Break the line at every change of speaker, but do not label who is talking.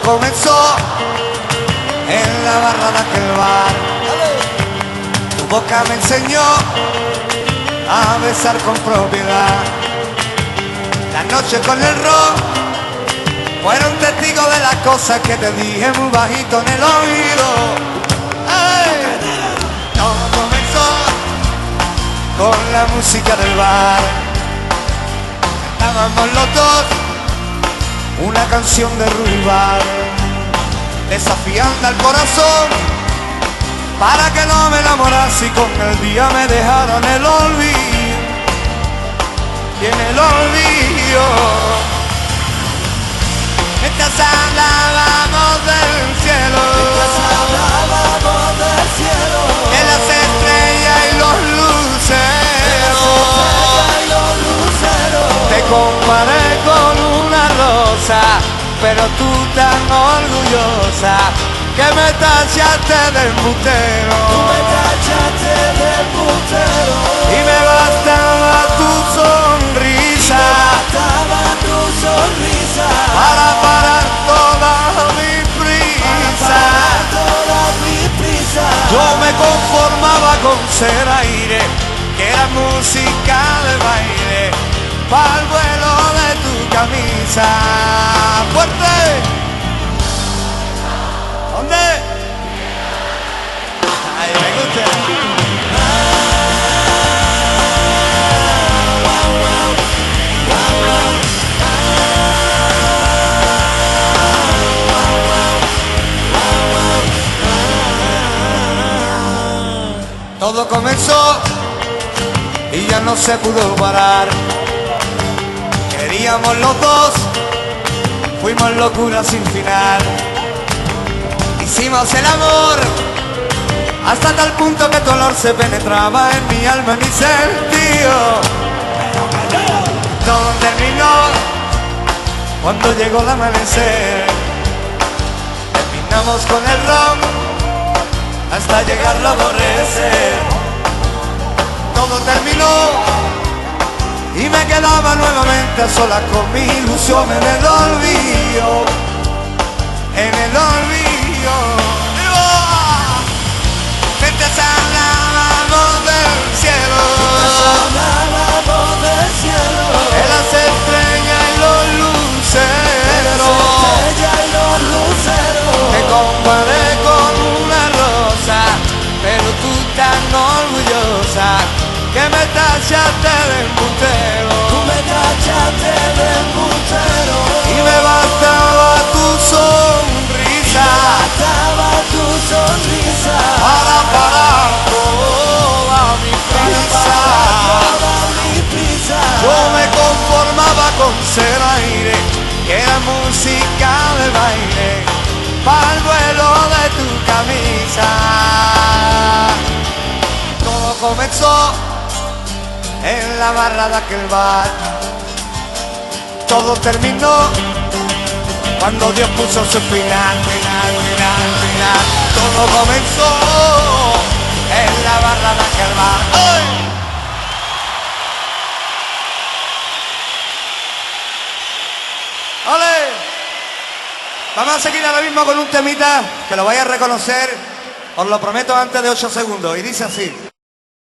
comenzó en la barra de aquel bar. Tu boca me enseñó a besar con propiedad. La noche con el rock fueron testigos de las cosas que te dije muy bajito en el oído. ¡Ay! Todo comenzó con la música del bar. Cantábamos los dos una canción de Ruibar, desafiando al corazón para que no me enamorase y con el día me dejara en el olvido. Y en el olvido, mientras hablábamos del cielo, de las estrellas y los luceros, te comparé con una rosa, pero tú tan orgullosa que me tachaste de embustero.
Tú me tachaste de embustero.
Y me bastaba tu sonrisa, para parar toda mi prisa. Yo me conformaba con ser aire, que era música de baile, para el vuelo de tu camisa. ¡Fuerte! ¿Dónde? Ay, me gusta. Todo comenzó y ya no se pudo parar. Queríamos los dos, fuimos locura sin final. Hicimos el amor hasta tal punto que tu olor se penetraba en mi alma, en mi sentido. Todo terminó cuando llegó el amanecer. Terminamos con el ron hasta llegar a aborrecer. Todo terminó y me quedaba nuevamente a solas con mi ilusión en el olvido. En el olvido. Mientras hablábamos del cielo, de las estrellas y los luceros, te comparé con una rosa, pero tú tan orgullosa que me tachaste de embustero.
Tú me tachaste de embustero.
Y me bastaba tu sonrisa, para parar toda mi prisa. Yo me conformaba con ser aire, que era música de baile, para el vuelo de tu camisa. Todo comenzó en la barra de aquel bar. Todo terminó cuando Dios puso su final. Todo comenzó en la barra de aquel bar. ¡Ay! ¡Ole! Vamos a seguir ahora mismo con un temita que lo vais a reconocer, os lo prometo, antes de 8 segundos. Y dice así.